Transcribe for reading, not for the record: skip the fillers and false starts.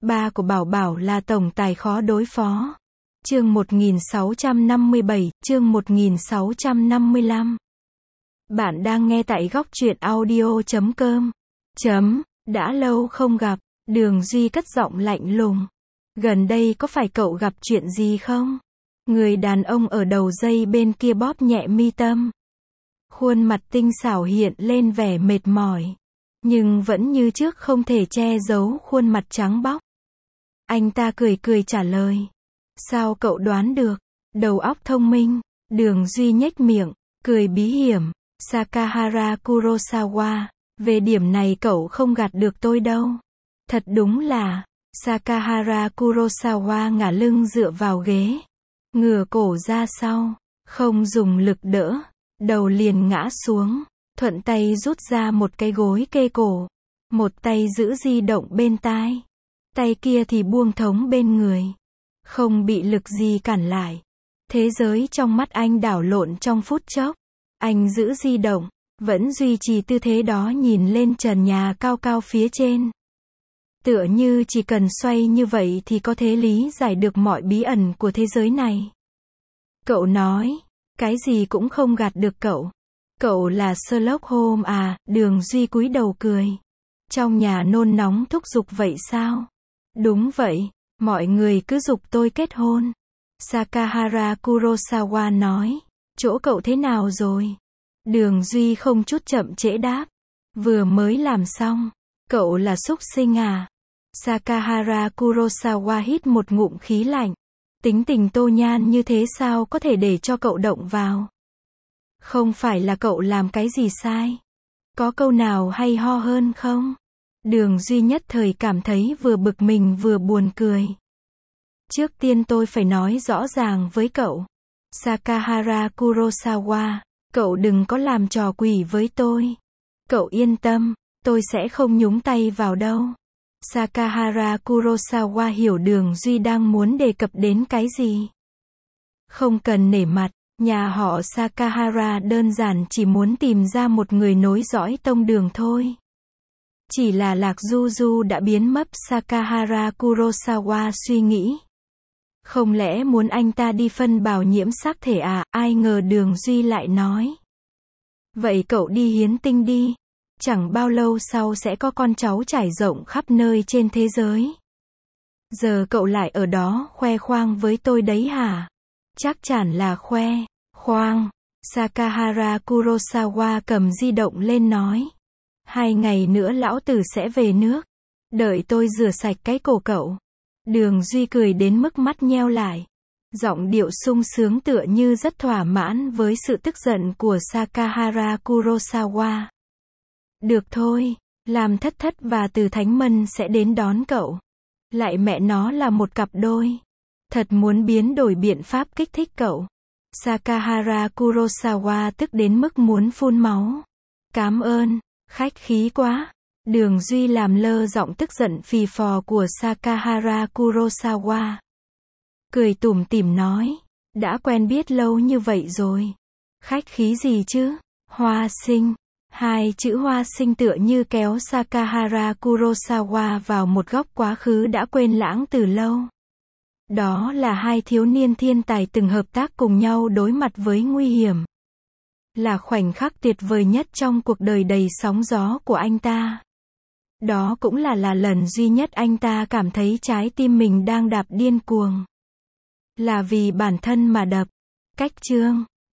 Ba của Bảo Bảo là tổng tài khó đối phó. Chương 1657, chương 1655. Bạn đang nghe tại góc truyện audio.com. Đã lâu không gặp, Đường Duy cất giọng lạnh lùng. Gần đây có phải cậu gặp chuyện gì không? Người đàn ông ở đầu dây bên kia bóp nhẹ mi tâm. Khuôn mặt tinh xảo hiện lên vẻ mệt mỏi. Nhưng vẫn như trước không thể che giấu khuôn mặt trắng bóc. Anh ta cười cười trả lời. Sao cậu đoán được? Đầu óc thông minh. Đường Duy nhếch miệng, cười bí hiểm. Sakahara Kurosawa. Về điểm này cậu không gạt được tôi đâu. Thật đúng là. Sakahara Kurosawa ngả lưng dựa vào ghế. Ngửa cổ ra sau. Không dùng lực đỡ. Đầu liền ngã xuống. Thuận tay rút ra một cái gối kê cổ. Một tay giữ di động bên tai. Tay kia thì buông thống bên người. Không bị lực gì cản lại. Thế giới trong mắt anh đảo lộn trong phút chốc. Anh giữ di động, vẫn duy trì tư thế đó nhìn lên trần nhà cao cao phía trên. Tựa như chỉ cần xoay như vậy thì có thể lý giải được mọi bí ẩn của thế giới này. Cậu nói, cái gì cũng không gạt được cậu. Cậu là Sherlock Holmes à? Đường Duy cúi đầu cười. Trong nhà nôn nóng thúc giục vậy sao? Đúng vậy, mọi người cứ giục tôi kết hôn. Sakahara Kurosawa nói. Chỗ cậu thế nào rồi? Đường Duy không chút chậm trễ đáp. Vừa mới làm xong. Cậu là súc sinh à? Sakahara Kurosawa hít một ngụm khí lạnh. Tính tình Tô Nhan như thế sao có thể để cho cậu động vào? Không phải là cậu làm cái gì sai? Có câu nào hay ho hơn không? Đường Duy nhất thời cảm thấy vừa bực mình vừa buồn cười. Trước tiên tôi phải nói rõ ràng với cậu. Sakahara Kurosawa, cậu đừng có làm trò quỷ với tôi. Cậu yên tâm, tôi sẽ không nhúng tay vào đâu. Sakahara Kurosawa hiểu Đường Duy đang muốn đề cập đến cái gì. Không cần nể mặt, nhà họ Sakahara đơn giản chỉ muốn tìm ra một người nối dõi tông Đường thôi. Chỉ là Lạc Du Du đã biến mất. Sakahara Kurosawa suy nghĩ. Không lẽ muốn anh ta đi phân bào nhiễm xác thể à? Ai ngờ Đường Duy lại nói. Vậy cậu đi hiến tinh đi. Chẳng bao lâu sau sẽ có con cháu trải rộng khắp nơi trên thế giới. Giờ cậu lại ở đó khoe khoang với tôi đấy hả? Chắc chắn là khoe khoang. Sakahara Kurosawa cầm di động lên nói. 2 ngày nữa lão tử sẽ về nước. Đợi tôi rửa sạch cái cổ cậu. Đường Duy cười đến mức mắt nheo lại. Giọng điệu sung sướng tựa như rất thỏa mãn với sự tức giận của Sakahara Kurosawa. Được thôi, làm Thất Thất và Từ Thánh Mân sẽ đến đón cậu. Lại mẹ nó là một cặp đôi. Thật muốn biến đổi biện pháp kích thích cậu. Sakahara Kurosawa tức đến mức muốn phun máu. Cám ơn, khách khí quá. Đường Duy làm lơ giọng tức giận phì phò của Sakahara Kurosawa. Cười tủm tỉm nói. Đã quen biết lâu như vậy rồi. Khách khí gì chứ? Hoa sinh. 2 chữ hoa sinh tựa như kéo Sakahara Kurosawa vào một góc quá khứ đã quên lãng từ lâu. Đó là 2 thiếu niên thiên tài từng hợp tác cùng nhau đối mặt với nguy hiểm. Là khoảnh khắc tuyệt vời nhất trong cuộc đời đầy sóng gió của anh ta. Đó cũng là lần duy nhất anh ta cảm thấy trái tim mình đang đạp điên cuồng. Là vì bản thân mà đập. Cách chương